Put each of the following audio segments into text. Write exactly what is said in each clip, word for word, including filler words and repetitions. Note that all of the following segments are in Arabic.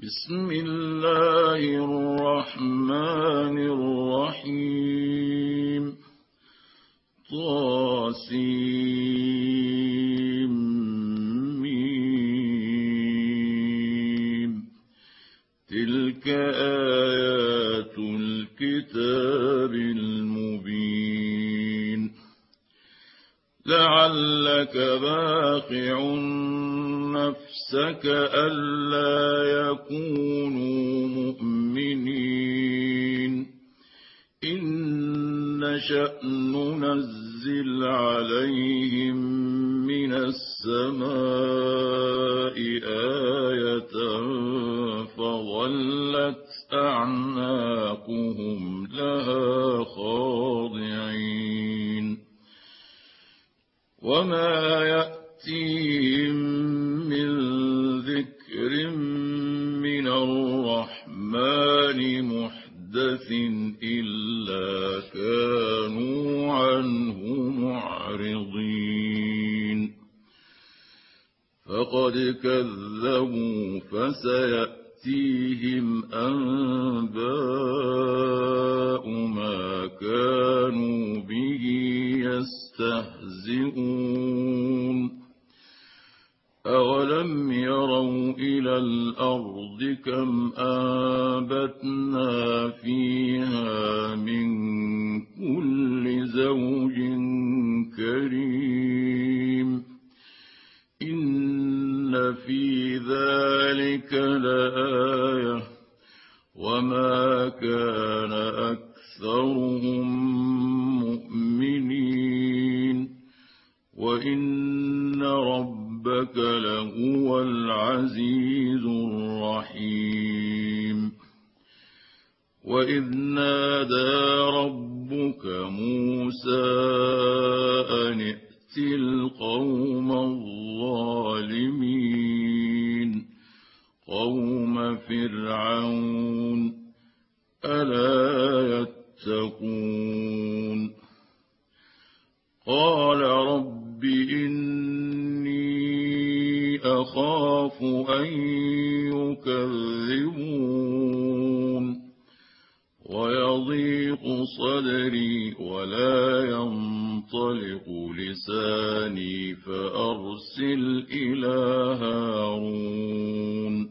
بسم الله الرحمن الرحيم. طاسيم. تلك آيات الكتاب المبين. لعلك باخع نفسك ألا يكونوا مؤمنين إن نشأ ننزل عليهم من السماء آية فظلت أعناقهم لها خاضعين وما يأتيهم من ذكر من الرحمن محدث إلا كانوا عنه معرضين. فقد كذبوا فسيأتيهم أنباء ما كانوا به يستهزئون. أولم يروا إلى الأرض كم أنبتنا فيها من كل زوج كريم إن في ذلك لآية وما كان أكثرهم مؤمنين وإن ربك لهو العزيز الرحيم. وإذ نادى ربك موسى أن ائت القوم الظالمين قوم فرعون ألا يتقون. قال رب إني أخاف أن يكذبون ويضيق صدري ولا ينطلق لساني فأرسل إلى هارون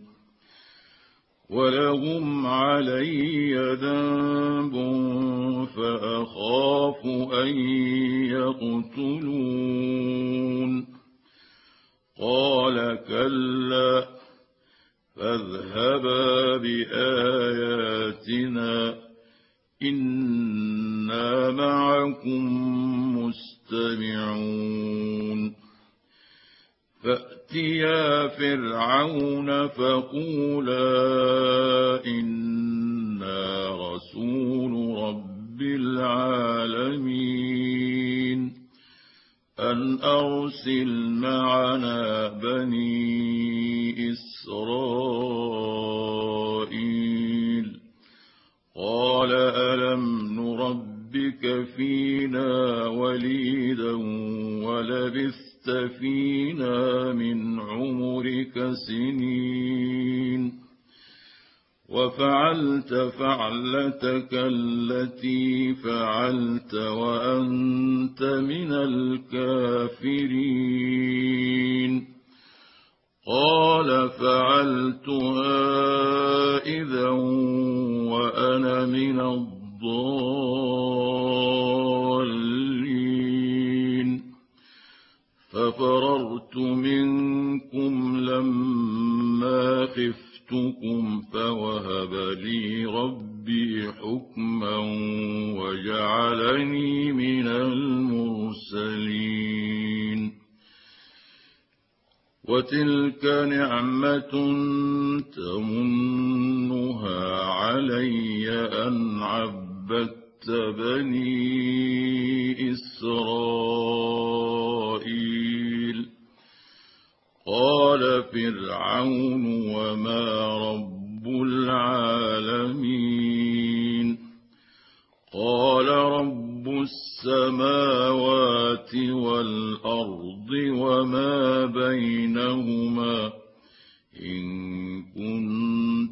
ولهم علي ذنب فأخاف أن يقتلون. قال كلا فاذهبا بآياتنا إنا معكم مستمعون. فأتيا فرعون فقولا إنا رسول رب العالمين أن أرسل معنا بني إسرائيل. قال ألم نربك فينا وليدا ولبثت فينا من عمرك سنين وفعلت فعلتك التي فعلت وأنت من الكافرين. قال فعلتها إذا وأنا من الضالين ففررت منكم لما خفتكم فوهب لي ربي حكما وجعلني من المرسلين. وتلك نعمة تمنها علي أن عبدت بني إسرائيل. قال فرعون وما رب العالمين. قال رب السماوات والأرض وما بينهما إن كنتم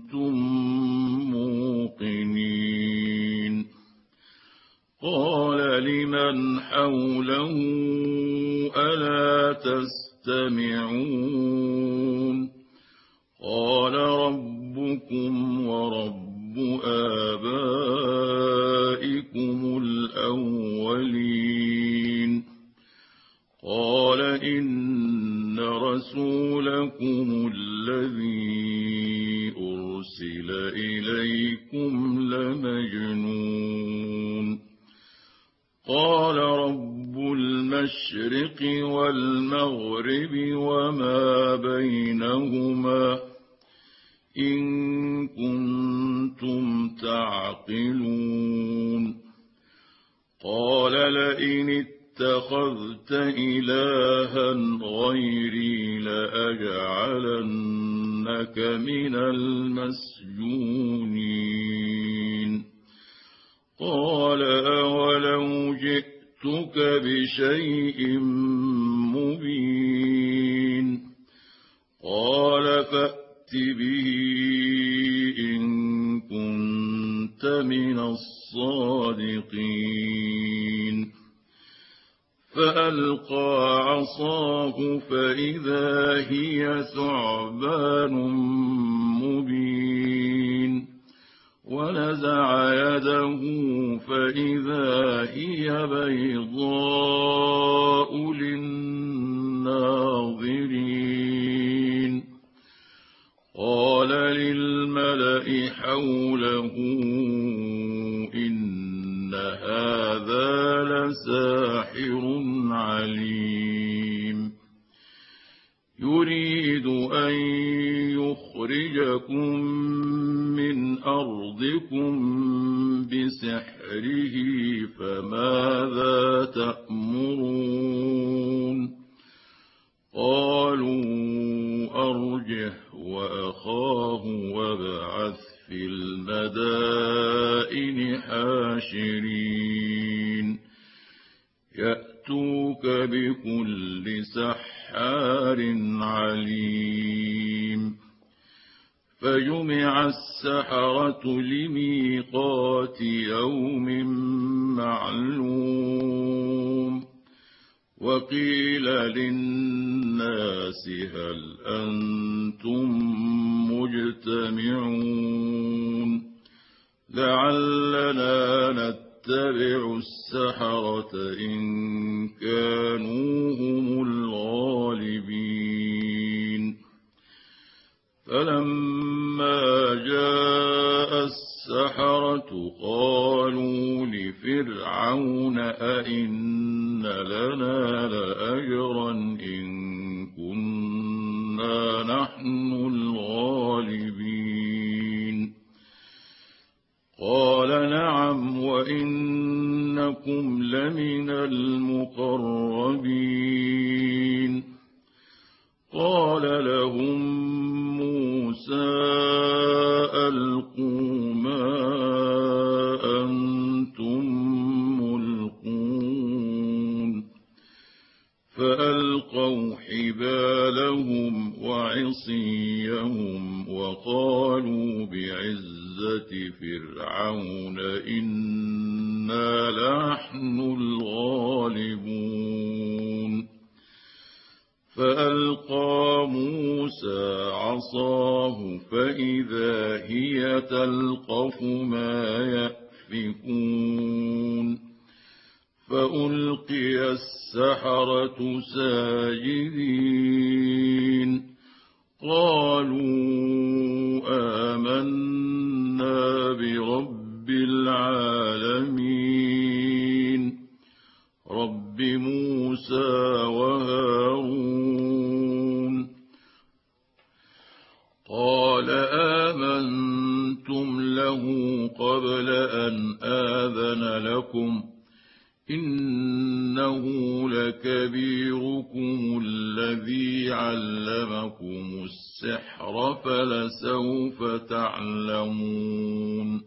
حوله ألا تستمعون قال ربكم ورب آبائكم الأولين قال إن رسولكم الذي أرسل إليكم لمجنون قال رب المشرق والمغرب وما بينهما إن كنتم تعقلون قال لئن اتخذت إلها غيري لأجعلنك من المسجونين قال أولو جئتك بشيء مبين قال فأت به إن كنت من الصادقين فألقى عصاه فإذا هي ثعبان مبين ونزع يده فإذا هي بيضاء للناظرين قال للملأ حوله إن هذا لساحر عليم يريد أن يخرجكم من أرضكم بسحره فماذا تأمرون قالوا أرجه وأخاه وابعث في المدائن حاشرين يأتوك بكل سحار عليم فجمع السحرة لميقات يوم معلوم وقيل للناس هل أنتم مجتمعون لعلنا نتبع السحرة إن كانوا هم الغالبين فلما جاء السحرة قالوا لفرعون أئن لنا لأجرا إن كنا نحن الغالبين قال نعم وإنكم لمن المقربين قال لهم موسى ألقوا ما أنتم ملقون فألقوا حبالهم وعصيهم وقالوا بعزة فرعون إنا لنحن الغالبون فألقى موسى عصاه فإذا هي تلقف ما يأفكون فألقي السحرة ساجدين قالوا آمنا برب العالمين رب موسى وهارون قال آمنتم له قبل أن آذن لكم إنه لكبيركم الذي علمكم السحر فلسوف تعلمون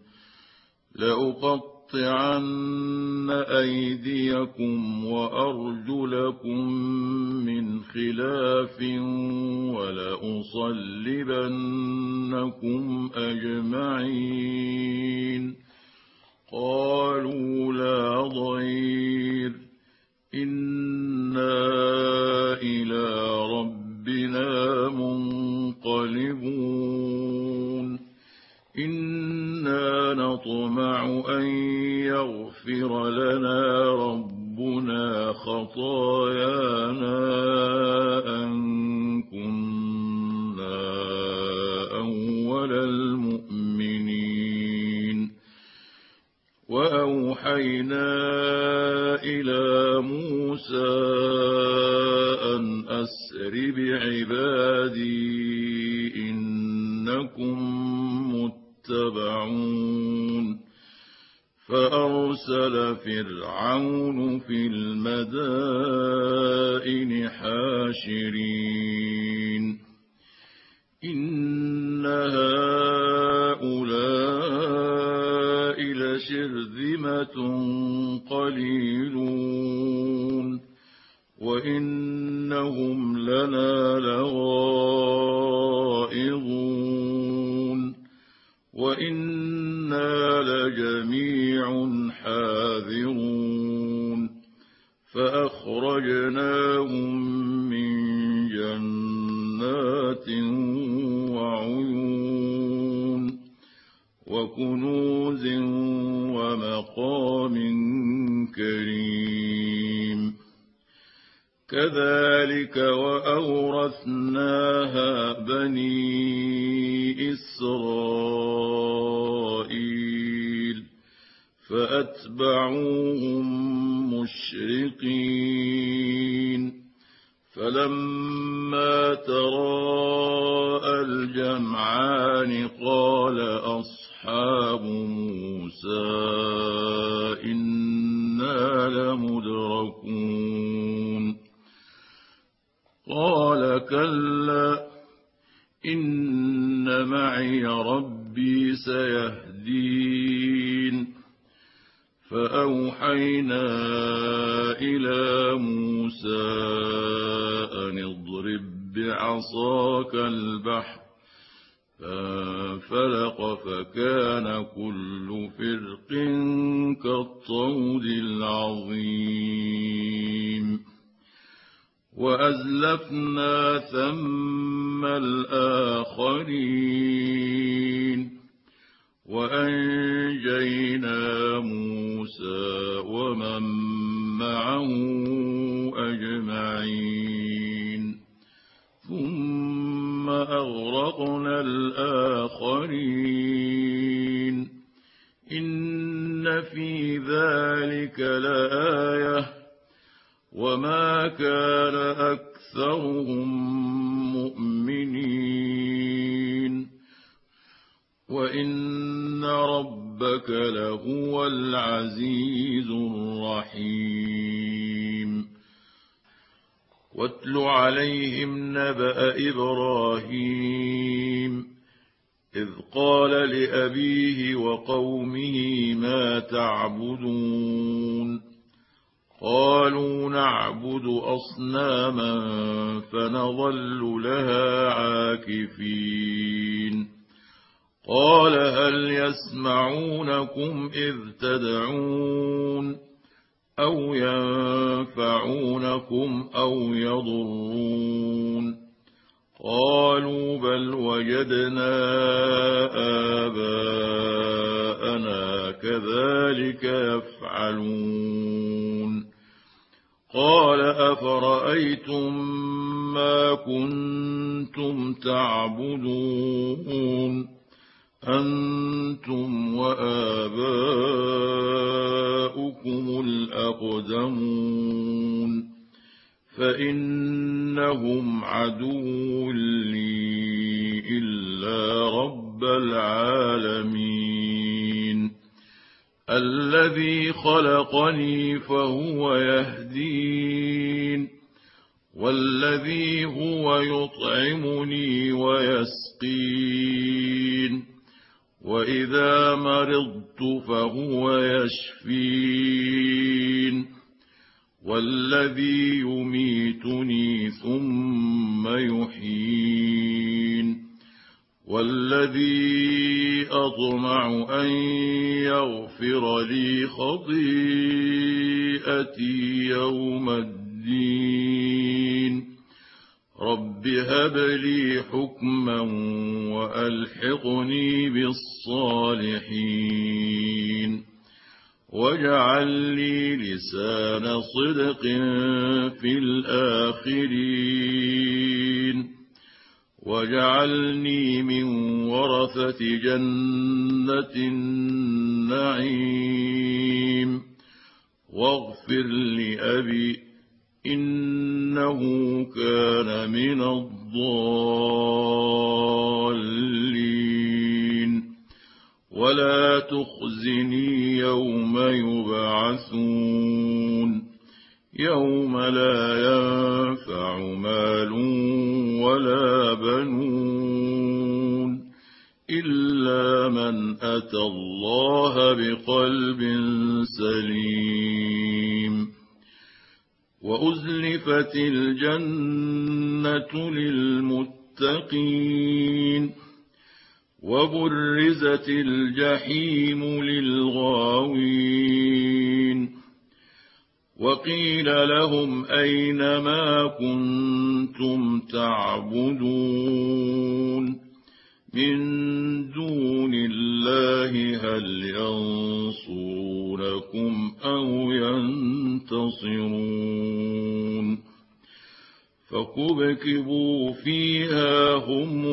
لأقطعن أيديكم وأرجلكم من خلاف ولأصلبنكم أجمعين قالوا لا ضير إنا إلى ربنا منقلبون إنا نطمع أن يغفر لنا ربنا خطايانا أن كنا أول المؤمنين وأوحينا إلى موسى أن أسر بعبادي إنكم متبعون فأرسل فرعون في المدائن حاشرين إن هؤلاء لشرذمة قليلون وإنهم لنا لغائظون وإنا لجميع حاذرون فأخرجناهم من جنات وعيون وكنوز ومقام كريم كذلك وأورثناها بني إسرائيل فأتبعوهم مشرقين فلما تراءى الجمعان قال أصحاب موسى إنا لمدركون قال كلا إن معي ربي سيهدين فأوحينا إلى موسى أن اضرب بعصاك البحر فانفلق فكان كل فرق كالطود العظيم وأزلفنا ثم الآخرين وأنجينا موسى ومن معه أجمعين ثم أغرقنا الآخرين إن في ذلك لآية وما كان أكثرهم مؤمنين وإن ربك لهو العزيز الرحيم واتل عليهم نبأ إبراهيم إذ قال لأبيه وقومه ما تعبدون قالوا نعبد أصناما فنظل لها عاكفين قال هل يسمعونكم إذ تدعون أو ينفعونكم أو يضرون قالوا بل وجدنا آباءنا كذلك يفعلون قال أفرأيتم ما كنتم تعبدون أنتم وآباؤكم الأقدمون فإنهم عدو لي إلا رب العالمين الذي خلقني فهو يهدين والذي هو يطعمني ويسقين وإذا مرضت فهو يشفين والذي يميتني ثم يحيين والذي أطمع أن يغفر لي خطيئتي يوم الدين رب هب لي حكما وألحقني بالصالحين واجعل لي لسان صدق في الآخرين واجعلني من ورثة جنة النعيم واغفر لأبي إنه كان من الضالين ولا تخزني يوم يبعثون يوم لا ينفع مال ولا بنون إلا من أتى الله بقلب سليم وأزلفت الجنة للمتقين وبرزت الجحيم للغاوين وقيل لهم أين ما كنتم تعبدون من دون الله هل ينصرونكم أو ينتصرون فكبكبوا فيها هم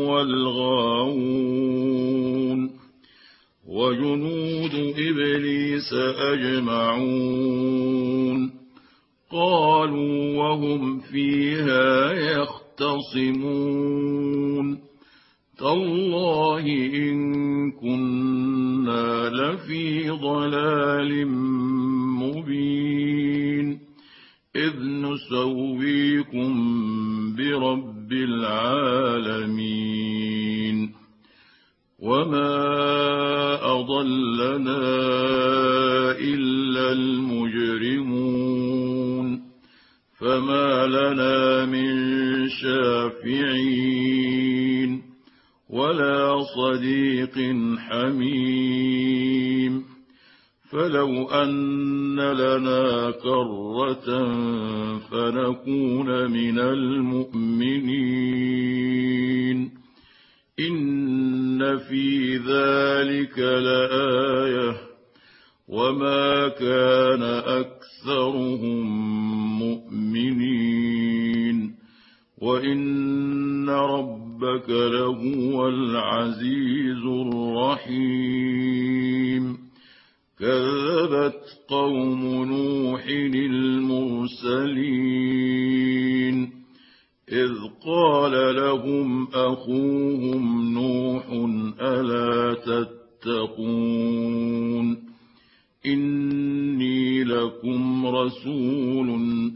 والغاوون وجنود إبليس أجمعون قالوا وهم فيها يختصمون تالله إن كنا لفي ضلال مبين إذ نسويكم برب العالمين وما أضلنا إلا المجرمون فما لنا من شافعين ولا صديق حميم فلو أن لنا كرة فنكون من المؤمنين إن في ذلك لآية وما كان أكثرهم مؤمنين وإن ربك لهو العزيز الرحيم كذبت قوم نوح المرسلين إذ قال لهم أخوهم نوح ألا تتقون إني لكم رسول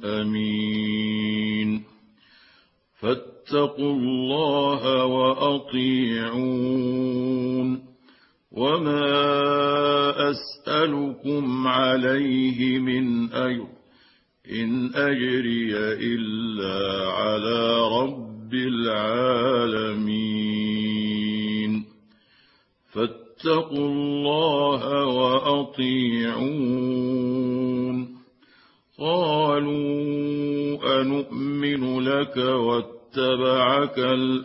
أمين فاتقوا الله وأطيعون وما أسألكم عليه من أجر إن أجري إلا على رب العالمين فاتقوا الله وأطيعون قالوا أنؤمن لك واتبعك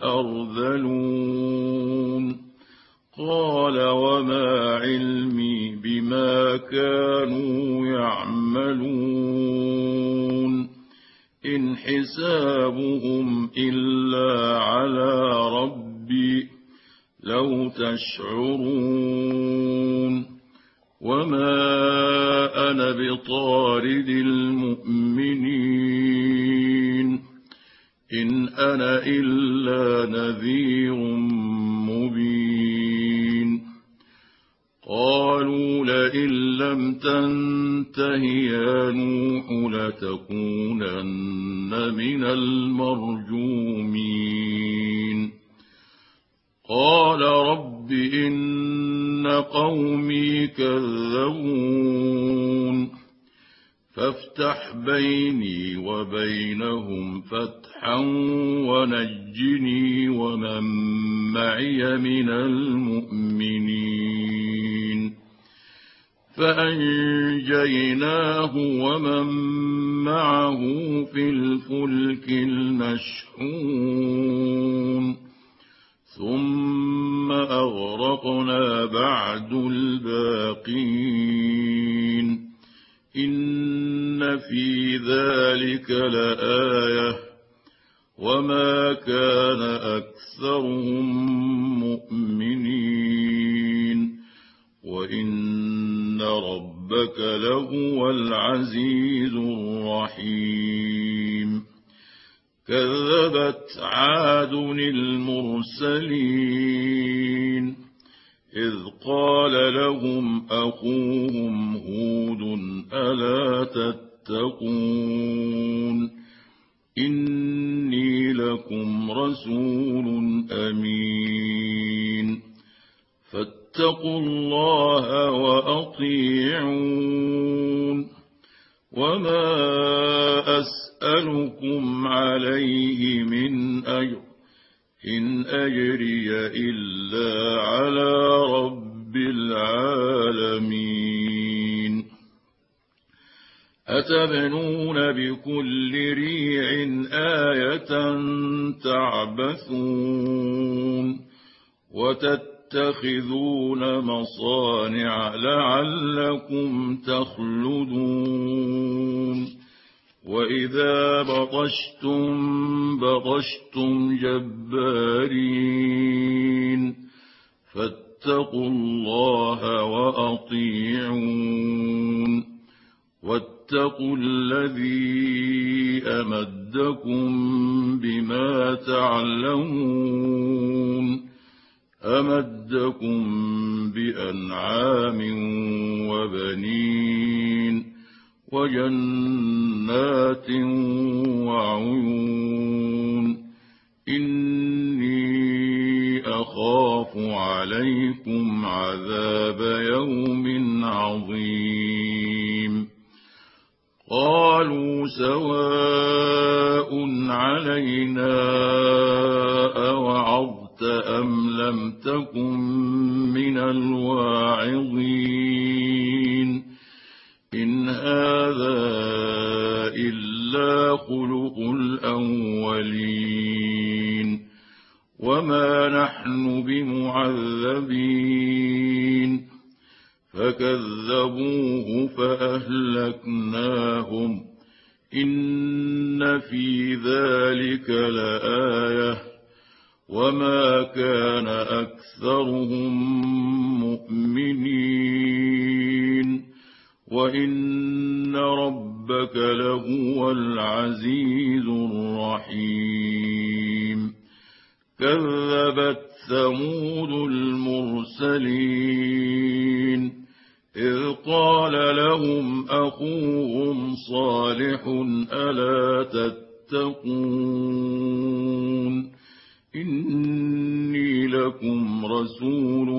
الأرذلون قال وما علمي بما كانوا يعملون إن حسابهم إلا على ربي لو تشعرون وما أنا بطارد المؤمنين إن أنا إلا نذير مبين قالوا لئن لم تنته يا نوح لتكونن من المرجومين قال رب إن قومي كذبون فافتح بيني وبينهم فتحا ونجني ومن معي من المؤمنين فأنجيناه ومن معه في الفلك المشحون ثم أغرقنا بعد الباقين إن في ذلك لآية وما كان أكثرهم مؤمنين وإن ربك لهو العزيز الرحيم كذبت عاد المرسلين إذ قال لهم أخوهم هود ألا تتقون إني لكم رسول أمين فاتقوا الله وأطيعون وما أسألكم عليه من أجر إن أجري إلا على رب العالمين أتبنون بكل ريع آية تعبثون وتتخذون مصانع لعلكم تخلدون وإذا بطشتم بطشتم جبارين فاتقوا الله وأطيعون واتقوا الذي أمدكم بما تعلمون أمدكم بأنعام وبنين وجنات وعيون إني أخاف عليكم عذاب يوم عظيم قالوا سواء علينا أوعظت أم لم تكن من الواعظين إن هذا إلا خلق الأولين وما نحن بمعذبين فكذبوه فأهلكناهم إن في ذلك لآية وما كان أكثرهم مؤمنين وإن ربك لهو العزيز الرحيم كذبت ثمود المرسلين إذ قال لهم أخوهم صالح ألا تتقون إني لكم رسول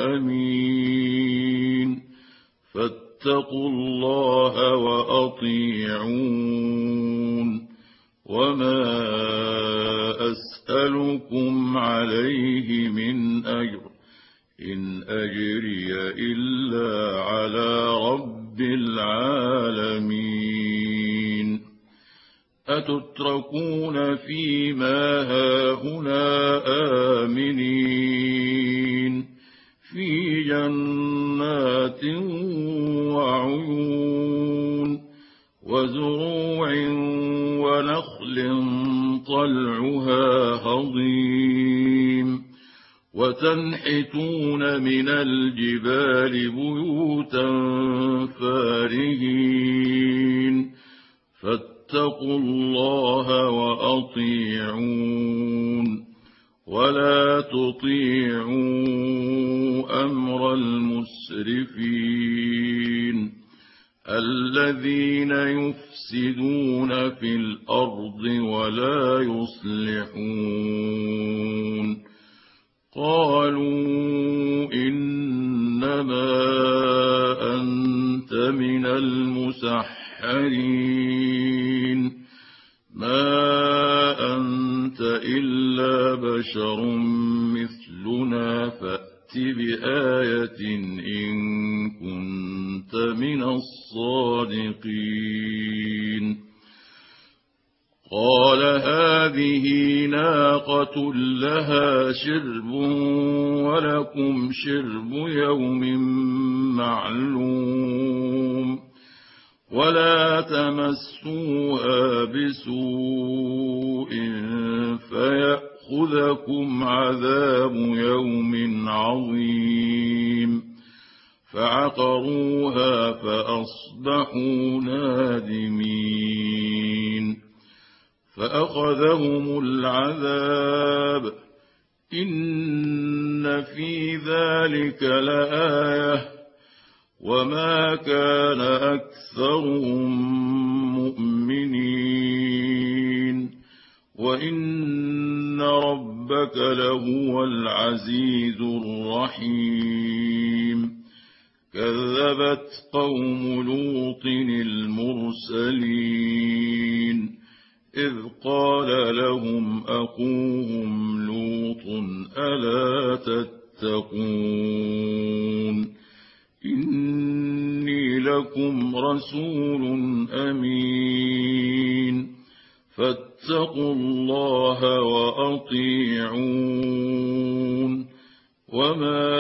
أمين فاتقوا الله وأطيعون وما أسألكم عليه من أجر إن أجري إلا على رب العالمين أتتركون فيما هاهنا آمنين في جنات وعيون وزروع ونخل طلعها هضيم وتنحتون من الجبال بيوتا فارهين فاتقوا الله وأطيعون ولا تطيعوا أمر المسرفين الذين يفسدون في الأرض ولا يصلحون قالوا إنما أنت من المسحرين ما أنت إلا بشر مثلنا بآية إن كنت من الصادقين قال هذه ناقة لها شرب ولكم شرب يوم معلوم ولا تمسوها بسوء فيأخذكم عذاب يوم عظيم فعقروها فأصبحوا نادمين فأخذهم العذاب إن في ذلك لآية وما كان أكثرهم مؤمنين وإن ربك لهو العزيز الرحيم كذبت قوم لوط المرسلين إذ قال لهم أخوهم لوط ألا تتقون إني لكم رسول أمين فاتقوا الله وأطيعون وما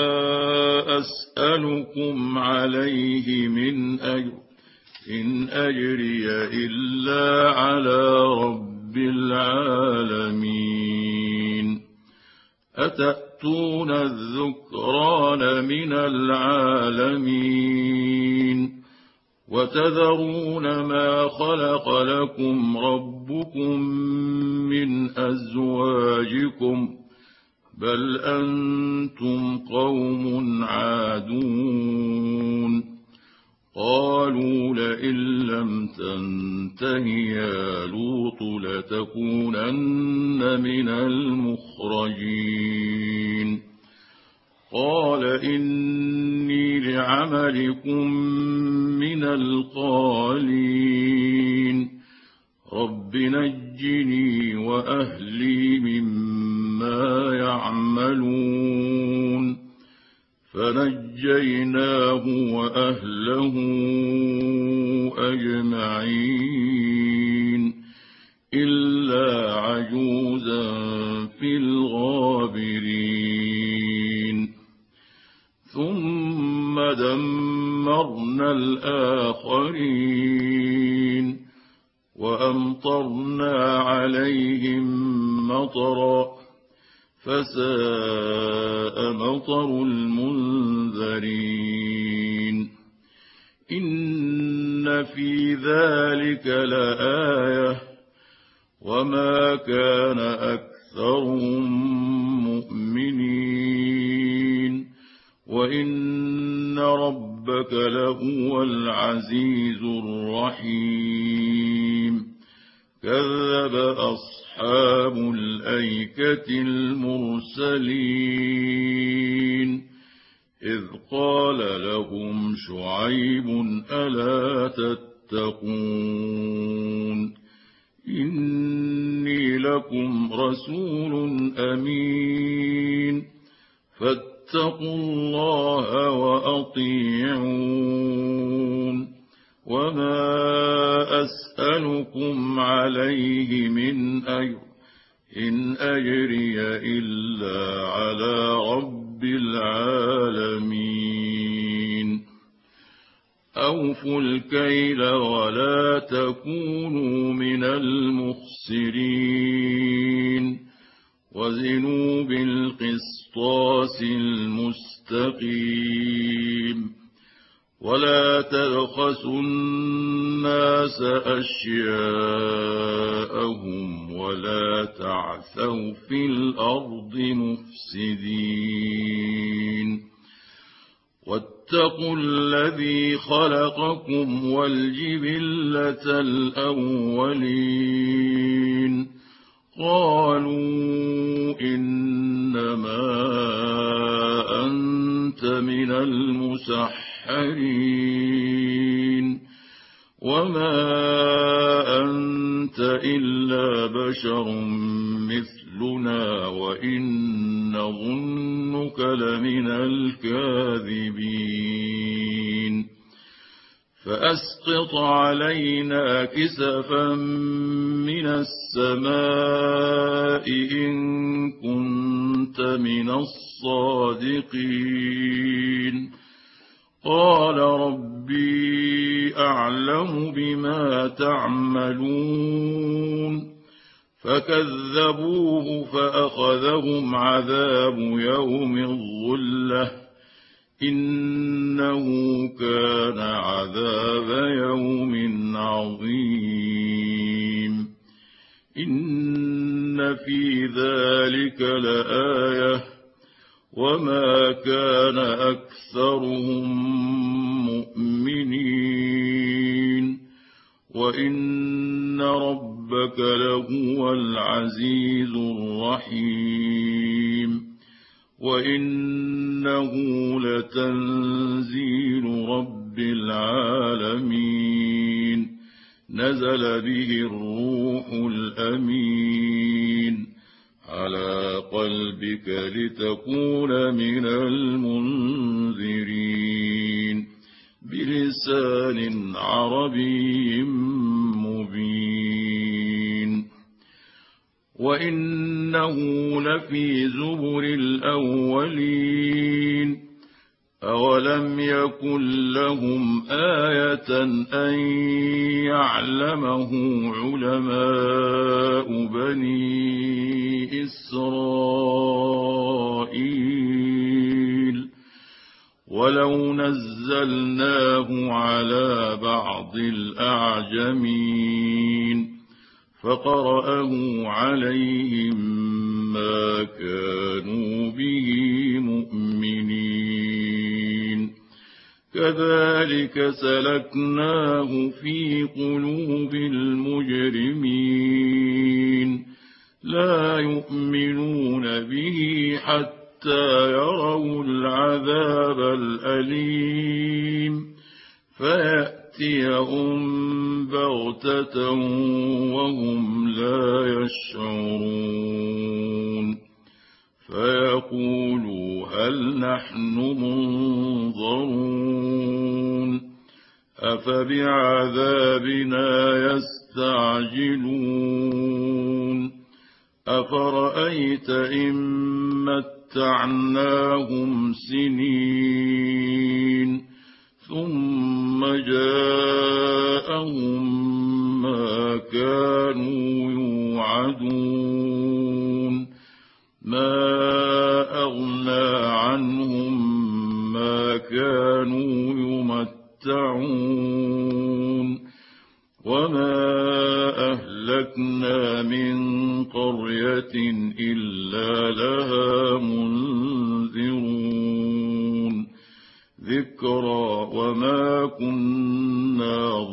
أسألكم عليه من أجر إن أجري إلا على رب العالمين أتأتون الذكران من العالمين وتذرون ما خلق لكم ربكم من أزواجكم بل أنتم قوم عادون قالوا لئن لم تنته يا لوط لتكونن من المخرجين قال إني لعملكم من القالين رب نجني وأهلي مما يعملون فنجيناه وأهله أجمعين إلا عجوزا في الغابرين ثم دمرنا الآخرين وأمطرنا عليهم مطرا فساء مطر المنذرين إن في ذلك لآية وما كان أكثرهم مؤمنين وإن ربك لهو العزيز الرحيم كذب أصحاب الأيكة المرسلين إذ قال لهم شعيب ألا تتقون إني لكم رسول أمين فاتقوا الله وأطيعون وما أسألكم عليه من أجر إن أجري إلا على رب العالمين أوفوا الكيل ولا تكونوا من المخسرين وزنوا بالقسطاس المستقيم ولا تبخسوا الناس أشياءهم ولا تعثوا في الأرض مفسدين واتقوا الذي خلقكم والجبلة الأولين قالوا إنما أنت من المسحرين وما أنت إلا بشر مثلنا وإن نظنك إنك لمن الكاذبين فأسقط علينا كسفا من السماء إن كنت من الصادقين قال ربي أعلم بما تعملون فكذبوه فأخذهم عذاب يوم الظلة إنه كان عذاب يوم عظيم إن في ذلك لآية وما كان أكثرهم مؤمنين وإن ربك لهو العزيز الرحيم وإنه لتنزيل رب العالمين نزل به الروح الأمين على قلبك لتكون من المنذرين بلسان عربي مبين وإنه لفي زبر الأولين أولم يكن لهم آية أن يعلمه علماء بني إسرائيل ولو نزلناه على بعض الأعجمين فقرأه عليهم ما كانوا به مؤمنين كذلك سلكناه في قلوب المجرمين لا يؤمنون به حتى يروا العذاب الأليم فيأتيهم بغتة وهم لا يشعرون فيقولوا هل نحن منظرون أفبعذابنا يستعجلون أفرأيت إن متعناهم سنين ثم جاءهم ما كانوا يوعدون ما أغنى عنهم ما كانوا يمتعون وما أهلكنا من قرية إلا لها منذرون ذكرى وما كنا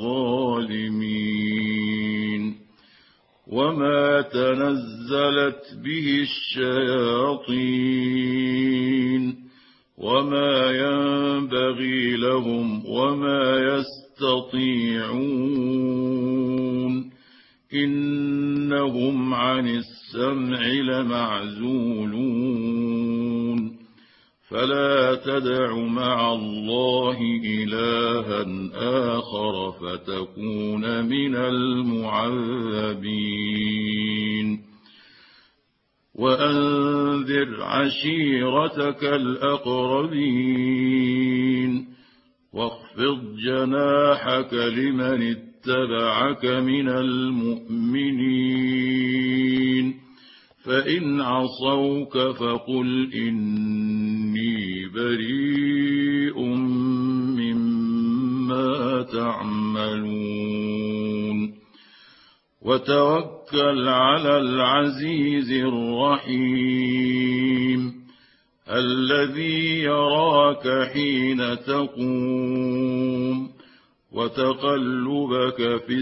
ظالمين وما تنزلت به الشياطين وما ينبغي لهم وما يستطيعون إنهم عن السمع لمعزولون فلا تدع مع الله إلها آخر فتكون من المعذبين وأنذر عشيرتك الأقربين واخفض جناحك لمن اتبعك من المؤمنين فإن عصوك فقل إني بريء مما تعملون وتوكل على العزيز الرحيم الذي يراك حين تقوم وتقلبك في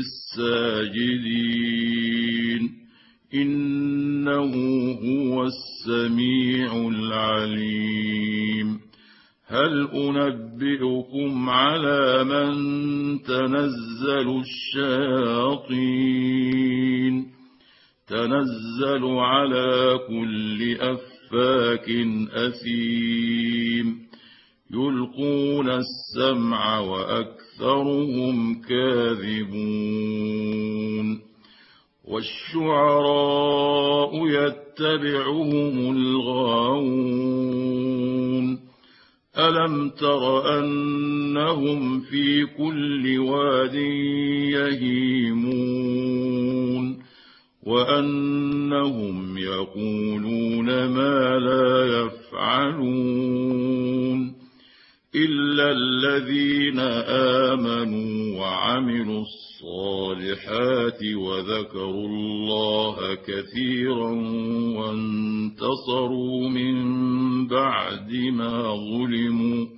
الساجدين إنه هو السميع العليم هل أنبئكم على من تنزل الشياطين تنزل على كل أفكار أفاك أثيم يلقون السمع وأكثرهم كاذبون والشعراء يتبعهم الغاوون ألم تر أنهم في كل واد يهيمون وأنهم يقولون ما لا يفعلون إلا الذين آمنوا وعملوا الصالحات وذكروا الله كثيرا وانتصروا من بعد ما ظلموا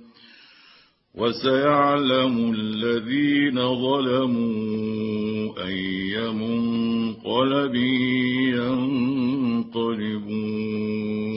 وسيعلم الذين ظلموا أي منقلب ينقلبون